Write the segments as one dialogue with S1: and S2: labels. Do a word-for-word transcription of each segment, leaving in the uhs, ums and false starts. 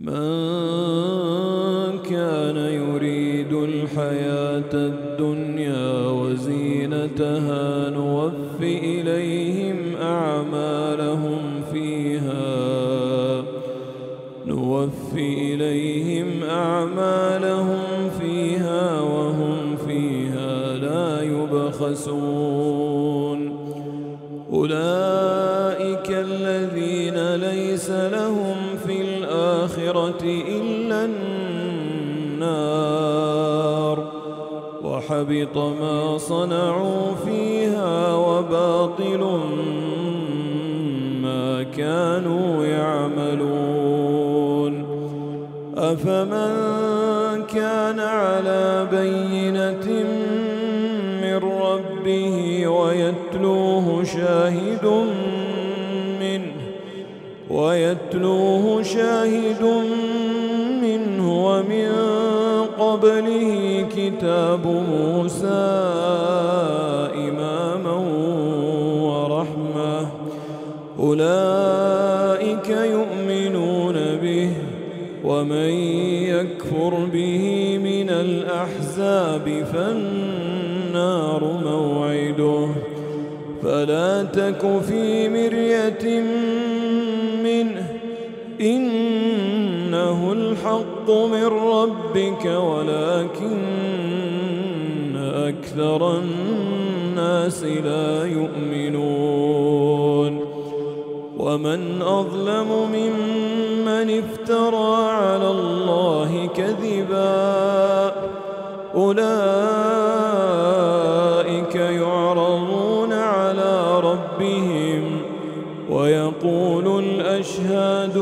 S1: من كان يريد الحياة الدنيا وزينتها نوف إليهم أعمالهم فيها نوف إليهم أعمالهم فيها وهم فيها لا يبخسون. أولئك الذين ليس لهم في الآخرة إلا النار وحبط ما صنعوا فيها وباطل ما كانوا يعملون. أفمن كان على بينة من ربه ويتلوه شاهد منه ويتلوه شاهد منه ومن قبله كتاب موسى إماما ورحمة أولئك يؤمنون به ومن يكفر به من الأحزاب فالنار موعده فلا تك في مرية منه إنه الحق من ربك ولكن أكثر الناس لا يؤمنون. ومن أظلم ممن افترى على الله كذبا أولئك يعرضون على ربهم ويقول الأشهاد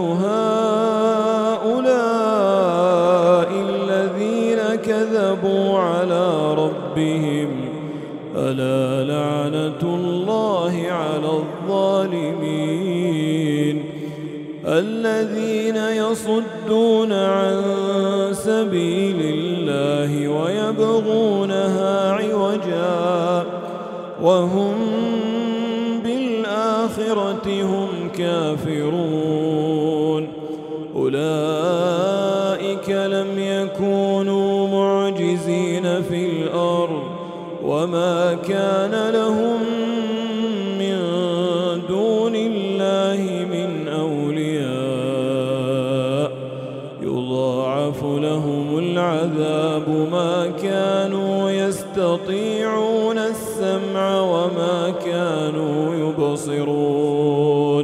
S1: هؤلاء الذين كذبوا على ربهم ألا لعنة الله على الظالمين. الذين يصدون عن سبيل الله ويبغونها عوجا وهم بالآخرة هم كافرون أولئك لم يكونوا معجزين في الأرض وما كان لهم من دون الله من أولياء يضاعف لهم العذاب ما كانوا يستطيعون السمع وما كانوا يبصرون.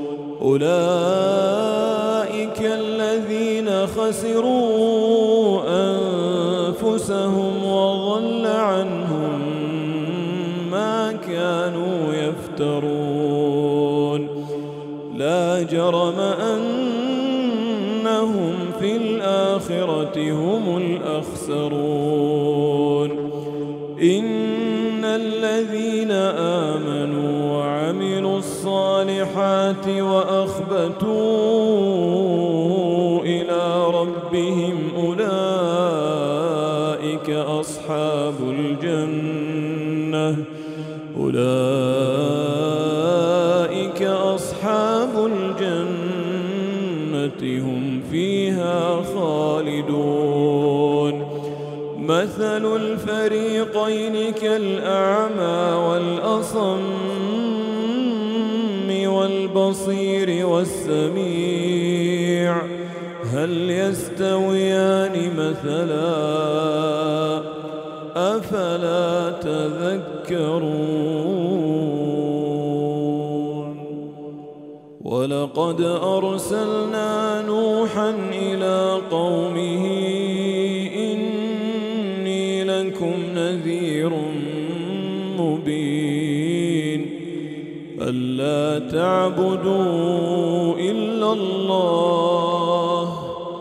S1: أولئك الذين خسروا أنفسهم وضل عنهم ما كانوا يفترون. لا جرم أنهم في الآخرة هم الأخسرون. إن الذين آمنوا وعملوا الصالحات وأخبتوا إلى ربهم أولئك أصحاب الجنة أولئك أصحاب الجنة هم فيها خالدون. مثل الفريقين كالأعمى والأصم والبصير والسميع هل يستويان مثلا أفلا تذكرون. ولقد أرسلنا نوحا إلى قومه إني لكم نذير مبين ألا تعبدوا إلا الله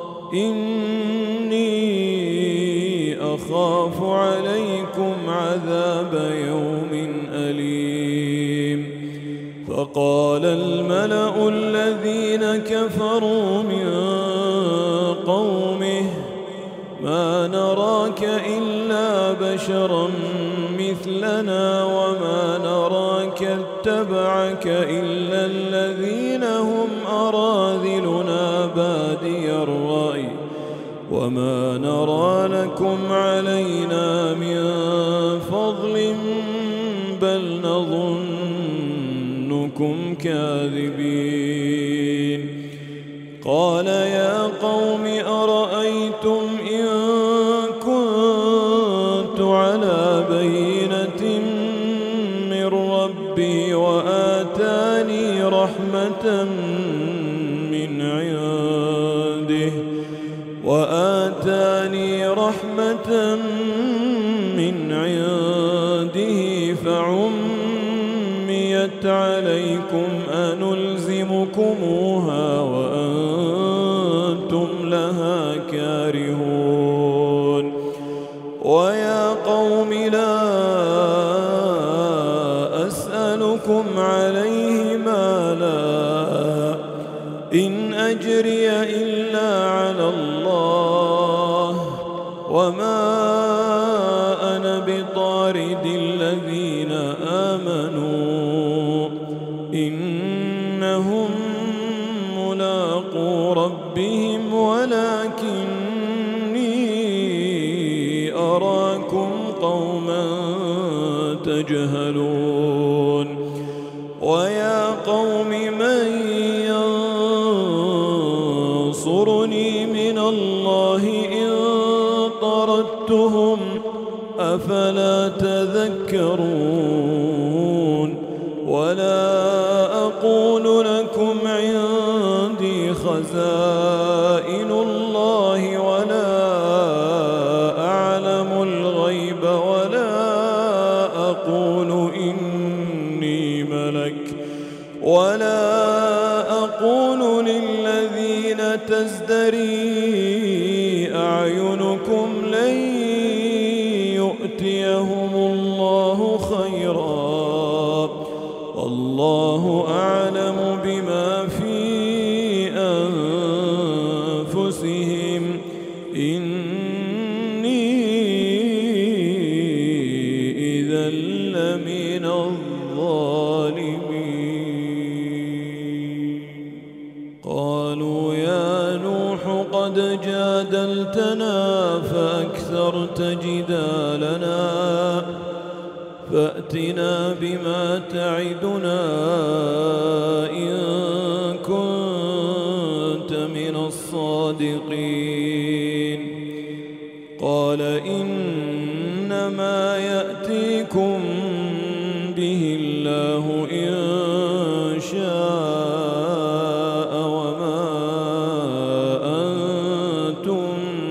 S1: إني أخاف عليكم عذاب يوم أليم. فقال الملأ الذين كفروا من قومه ما نراك إلا بشرا مثلنا وما نراك اتبعك إلا الذين هم أراذلنا بادي الرأي وما نرى لكم علينا من فضل بل نظنكم كاذبين قال يا قوم أرأيتم إن كنت على بينة من ربي وآتاني رحمة من عنده وآتاني رحمة من عنده فعميت عليكم أنلزمكموها وأنتم لها كارهون ويا قوم لا أسألكم عليه مالا إن أجري إلا على الله وما أنا بطارد الذين آمنوا إنهم ملاقو ربهم ولكني أراكم قوما تجهلون ويا قوم من ينصرني من الله إن طردتهم أفلا تذكرون ولا أقول لكم عندي خزائن الله ولا أعلم الغيب ولا أقول إني ملك ولا أقول للذين تزدري أعينكم لن يؤتيهم الله خيرا والله أعلم بما في أنفسهم إني إذا لمن الظالمين قالوا يا نوح قد جادلتنا فأكثرت جدالنا فأتنا بما تعدنا إن كنت من الصادقين قال إنما يأتيكم به الله إن شاء وما أنتم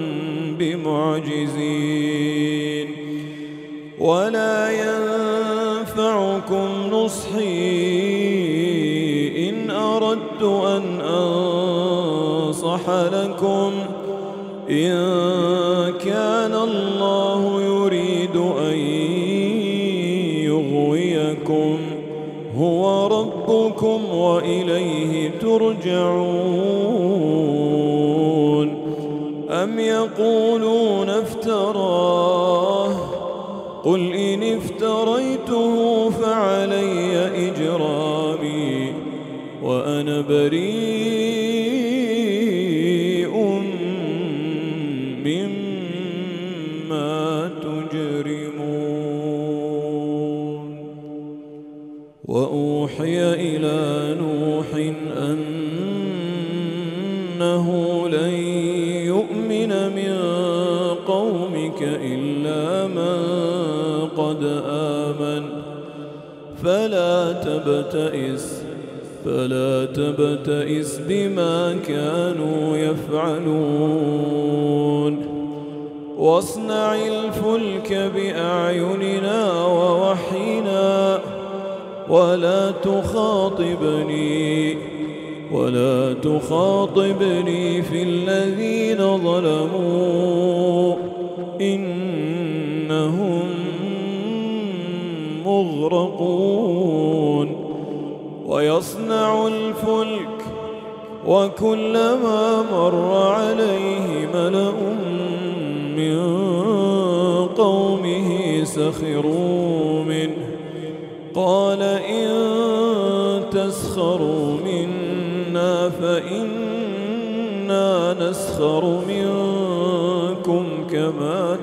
S1: بمعجزين ولا ينفعكم نصحي إن أردت أن أنصح لكم إن كان الله يريد أن يغويكم هو ربكم وإليه ترجعون أم يقولون افتراه قل إن افتريته فعلي إجرامي وأنا بريء مما تجرمون وأوحي إلى نوح أنه لن يؤمن من قومك إلا من قد آمن فلا تبتئس فلا تبتئس بما كانوا يفعلون واصنع الفلك بأعيننا ووحينا ولا تخاطبني ولا تخاطبني في الذين ظلموا إنهم مغرقون ويصنع الفلك وكلما مر عليه ملأ من قومه سخروا منه قال إن تسخروا منا فإنا نسخر منكم كما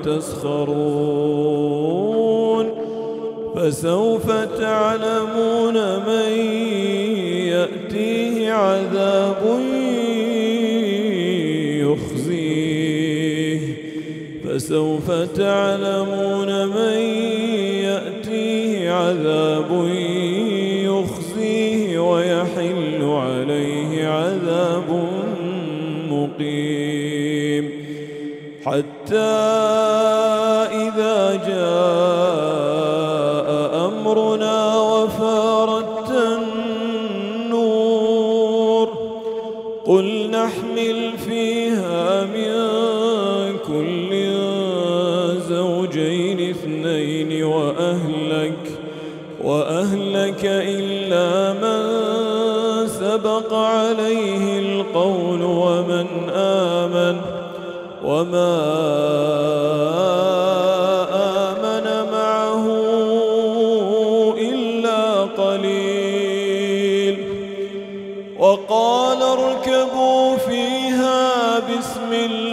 S1: تسخرون فسوف تعلمون من يأتيه عذاب يخزيه فسوف تعلمون من يأتيه عذاب يخزيه ويحل عليه عذاب مقيم حتى إذا جاء أمرنا وفارت النور قل نحمل فيها من كل زوجين اثنين وأهلك وأهلك إلا من سبق عليه القول ومن آمن وما آمن معه إلا قليل وقال اركبوا فيها بسم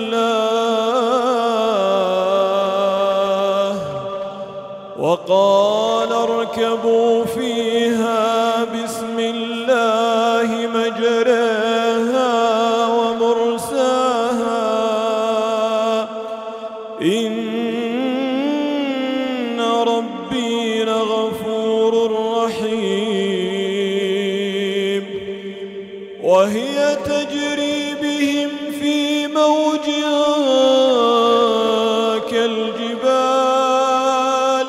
S1: الله وقال اركبوا فيها بسم الله مجريها ومرساها إن ربي لغفور رحيم وهي تجري بهم في موج كالجبال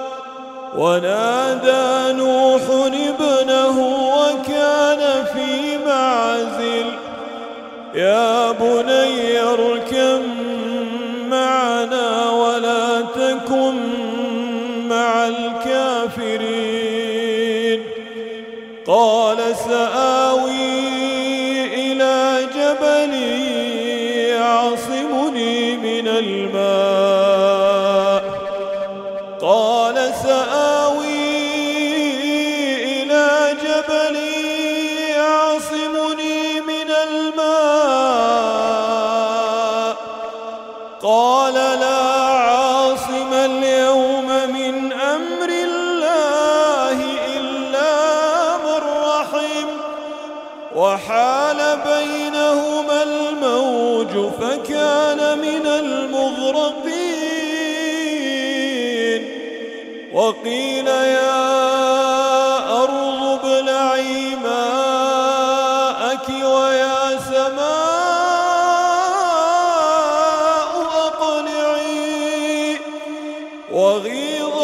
S1: ونادى نوح ابنه وكان في معزل يا بني اركب معنا ولا تكن مع الكافرين قال سآوي إلى جبل يعصمني من الماء قال سآوي إلى جبل يعصمني من الماء قال لا عاصم اليوم من أمر الله إلا من رحم وحال بينهما الموج فكان من المغرقين وقيل يا أرض ابلعي ماءك ويا سماء أقلعي وغيض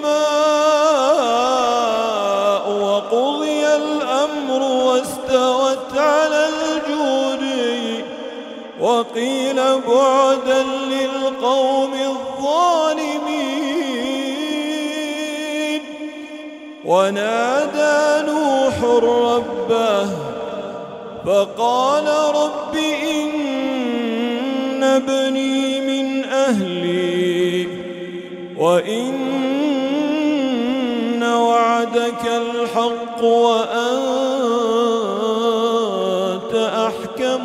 S1: الماء وقضي الأمر واستوت على الجود وقيل بعدا للقوم الظالمين ونادى نوح ربه فقال رب إن ابني من أهلي وإن وعدك الحق وأنت أحكم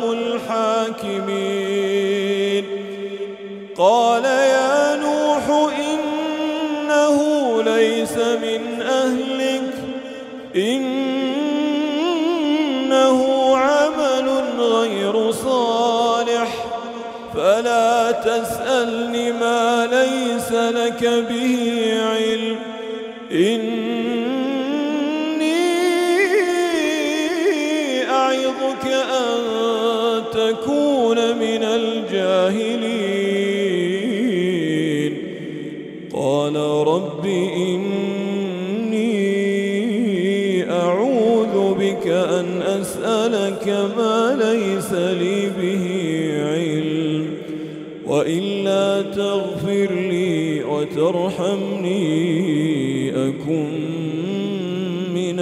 S1: الحاكمين قال يا نوح إنه ليس من أهلك إنه عمل غير صالح فلا تسألني ما ليس لك به علم إني أعظك أن تكون من الجاهلين قال رب إني أعوذ بك أن أسألك ما ليس لي به علم وإلا تغفر لي وترحمني أكن من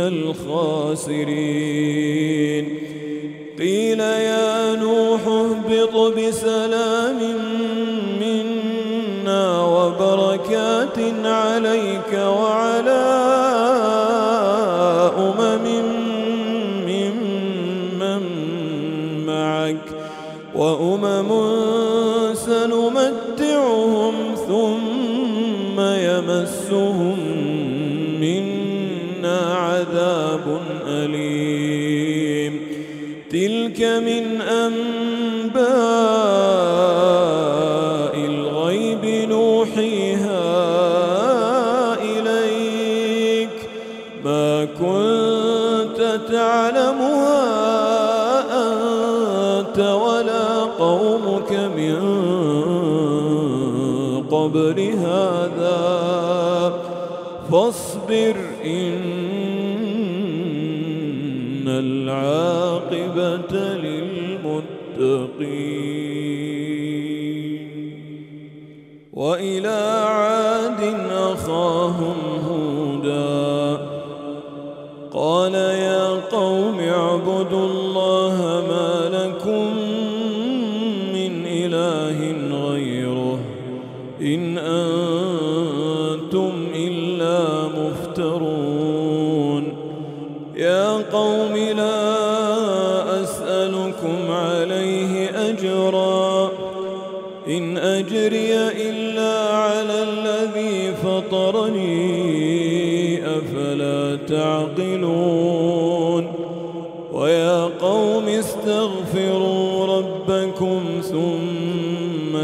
S1: الخاسرين قيل يا نوح اهبط بسلام منا وبركات عليك وعلى أمم ممن معك وأمم سنمتعهم ثم يمسهم منا عذاب أليم تلك من أنباء الغيب نوحيها إليك ما كنت تعلمها أنت ولا قومك من قبل هذا فاصبر إن العاقبة للمتقين وإلى عاد أخاهم هودا قال يا قوم اعبدوا الله ما لكم من إله غيره إن أنتم إلا مفترون يا قوم لا أسألكم عليه أجرا إن أجري إلا على الذي فطرني أفلا تعقلون ويا قوم استغفروا ربكم ثم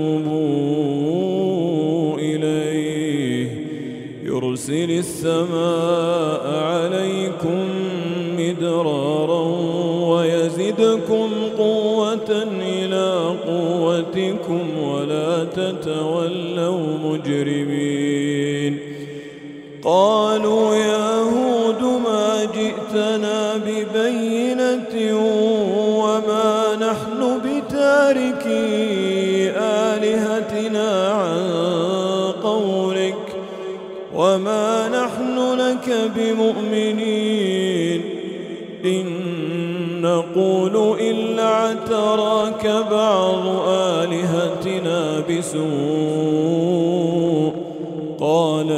S1: توبوا إليه يرسل السماء عليكم مدرارا ويزدكم قوة إلى قوتكم ولا تتولوا مجرمين قالوا يا هود ما جئتنا ببينة وما نحن بتاركي آلهتنا عن قولك وما نحن لك بمؤمنين إن نقول إلا اعتراك بعض آلهتنا بسوء قال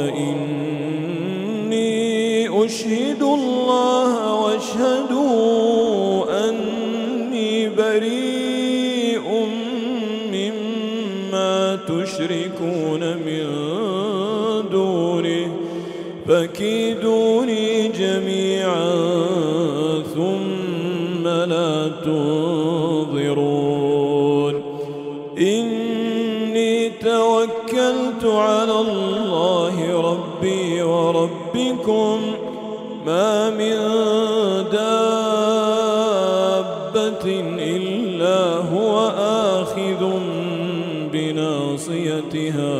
S1: إني أشهد الله واشهدوا أني بريء مما تشركون من دونه فكيدوني جميعا ثم لا تنظرون إني توكلت على الله ربي وربكم ما من دابة إلا هو آخذ بناصيتها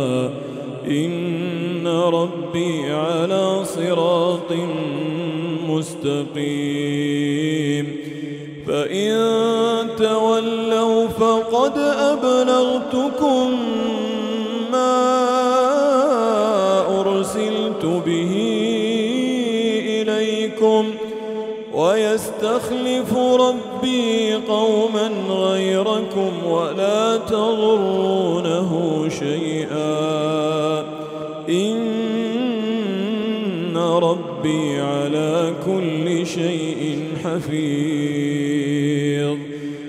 S1: إن ربي على صراط مستقيم فإن تولوا فقد أبلغتكم ما أرسلت به إليكم ويستخلف ربي قوما غيركم ولا تضرونه شيئا إن ربي على كل شيء حفيظ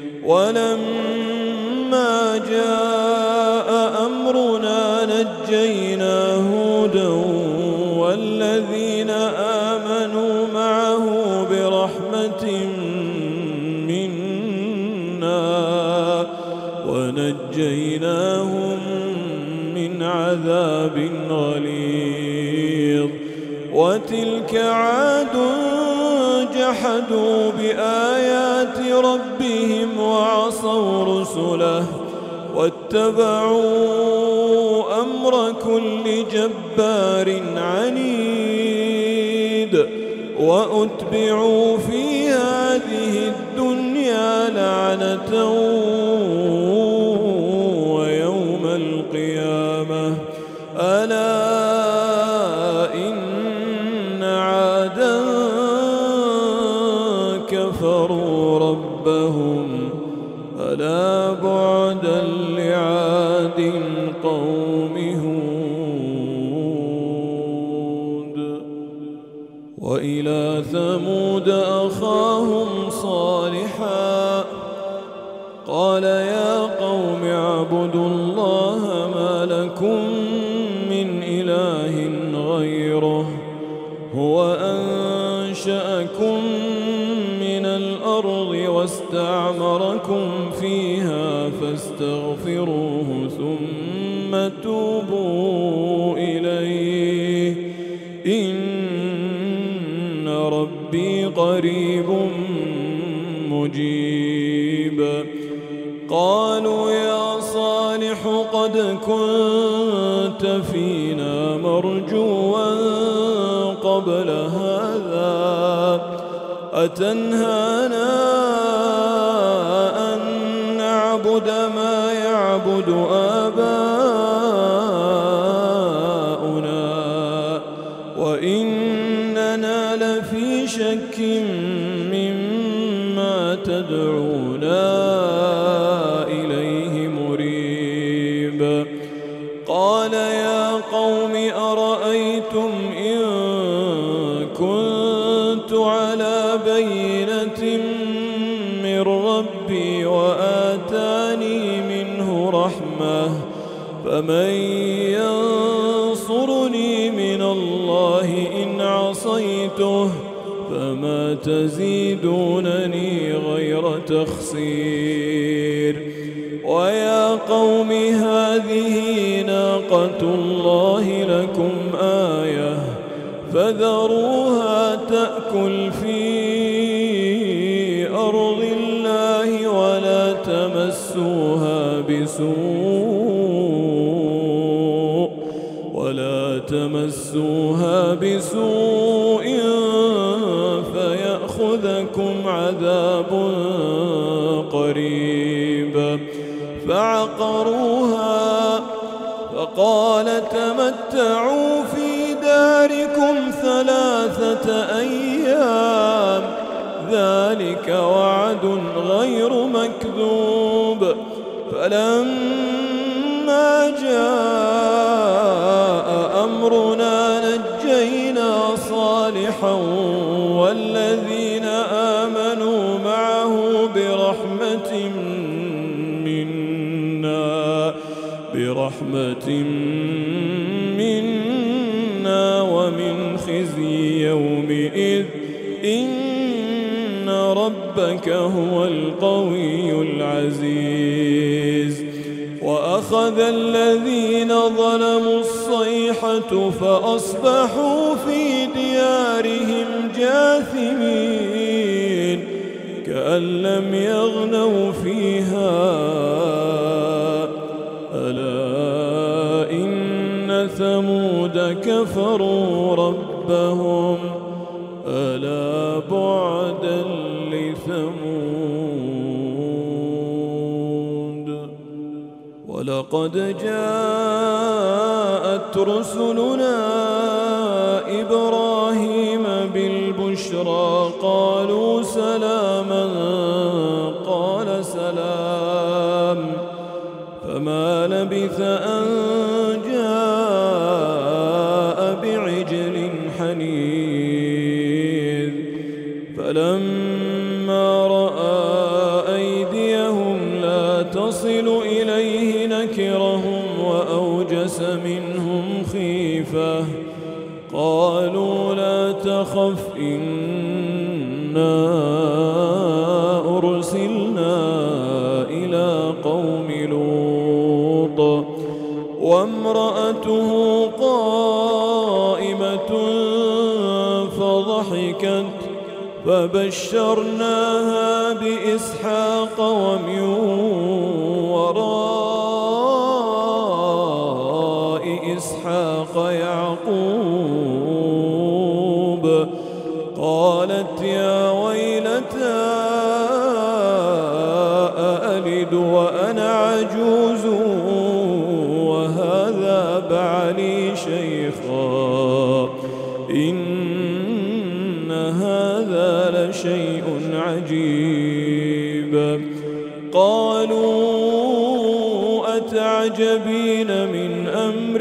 S1: ولما جاء أمرنا نجينا هودا والذين آمنوا معه برحمة منا ونجيناهم من عذاب غليظ وتلك عاد جحدوا بآيات ربهم وعصوا رسله واتبعوا أمر كل جبار عنيد وأتبعوا في هذه الدنيا لعنة ويوم القيامة ألا إن عادا كفروا ربهم ألا بعدا لعاد قوم هود وإلى ثمود أخاهم صالحا قال يا يا قوم اعبدوا الله ما لكم من إله غيره هو أنشأكم من الأرض واستعمركم فيها فاستغفروه ثم توبوا إليه إن ربي قريب مجيب. قالوا يا صالح قد كنت فينا مرجوا قبل هذا أتنهانا أن نعبد ما يعبد آباؤنا وإننا لفي شك مما تدعونا إليه مريب. قال يا قوم أرأيتم إن كنت على بينة من ربي وآتاني منه رحمة فمن ينصرني من الله إن عصيته فما تزيدونني غير تخسير. ويا قوم هذه ناقة الله لكم آية فذروها تأكل في أرض الله ولا تمسوها بسوء ولا تمسوها بسوء فيأخذكم عذاب قريب. فعقروها فقال تمتعوا في داركم ثلاثة أيام ذلك وعد غير مكذوب. فلما جاء أمرنا نجينا صالحا والذين آمنوا معه برحمة منا برحمة منا ومن خزي يومئذ إن ربك هو القوي العزيز. وأخذ الذين ظلموا الصيحة فأصبحوا في ديارهم جاثمين كأن لم يغنوا فيها ألا إن ثمود كفروا ربهم ألا بعدا لثمود. ولقد جاءت رسلنا إبراهيم بالبشرى قالوا سلاما قال سلام فما لبث أن جاء بعجل حنيذ. فلما رأى أيديهم لا تصل إليه نكرهم وأوجس منهم خيفة قالوا لا تخف إنا أرسلنا إلى قوم لوط وامرأته قائمة فضحكت فبشرناها بإسحاق ومن وراء إسحاق يعقوب. قالت يا ويلتى أألد وأنا عجوز وهذا بعلي شيخا إن هذا لشيء عجيب. قالوا أتعجبين من أمر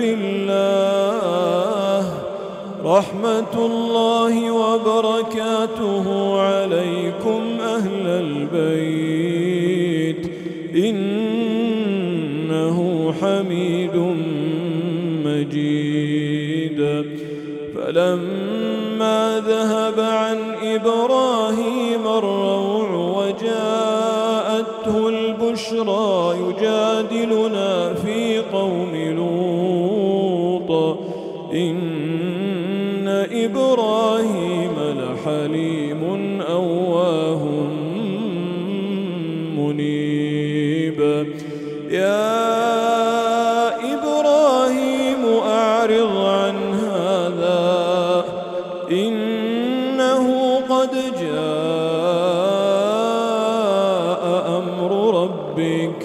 S1: الله رحمة الله وبركاته عليكم أهل البيت إن إنه حميد مجيد. فلما ذهب عن إبراهيم الروع وجاءته البشرى يجادلنا في قوم لوط إن إبراهيم لحليم أواه منيب. يا إبراهيم أعرض عن هذا إنه قد جاء أمر ربك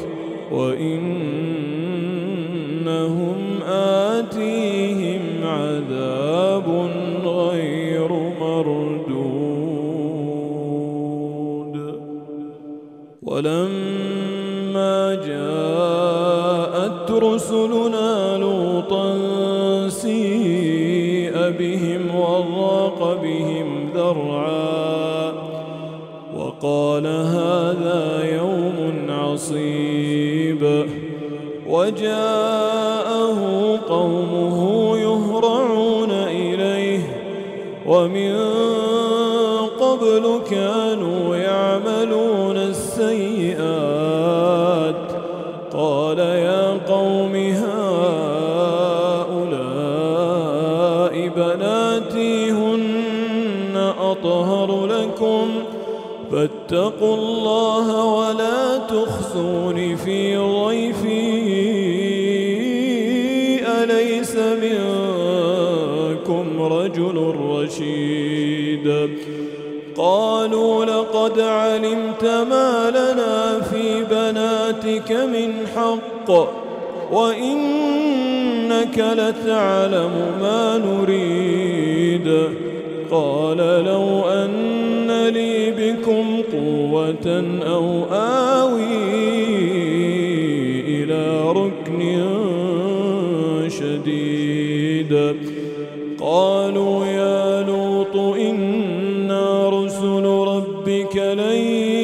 S1: وإنهم آتيهم عذاب غير مردود. ولما جاءت رسلنا لوطا سيء بهم وضاق بهم ذرعا وقال هذا يوم عصيب. وجاءه قومه يهرعون إليه ومن قبل كانوا يعملون السيئات. قال يا قوم هؤلاء بناتي هن أطهر لكم فاتقوا الله ولا تخزون في ضيفي أليس منكم رجل رشيد. قالوا لقد علمت ما لنا في بناتك من حق وإنك لتعلم ما نريد. قال لو أن لي بكم قوة أو آوي إلى ركن شديد. قالوا يا لوط إنا رسل ربك لن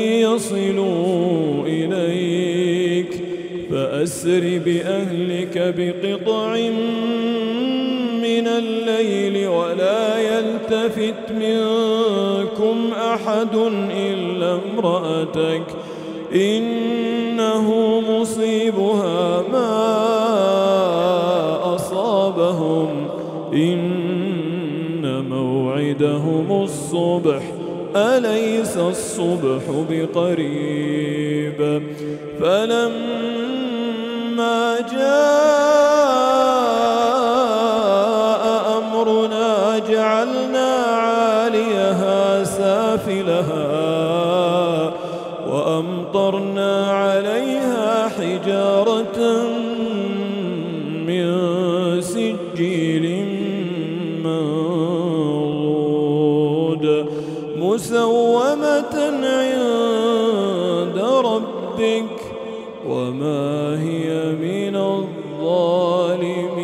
S1: يصلوا إليك فأسر بأهلك بقطع من الليل ولا يلتفت منكم أحد إلا امرأتك إنه مصيبها ما أصابهم إن موعدهم الصبح أليس الصبح بقريب. فلما جاء أمرنا جعلنا عاليها سافلها وأمطرنا عليها حجارة من سجيل منضود مسومة عند ربك وما هي من الظالمين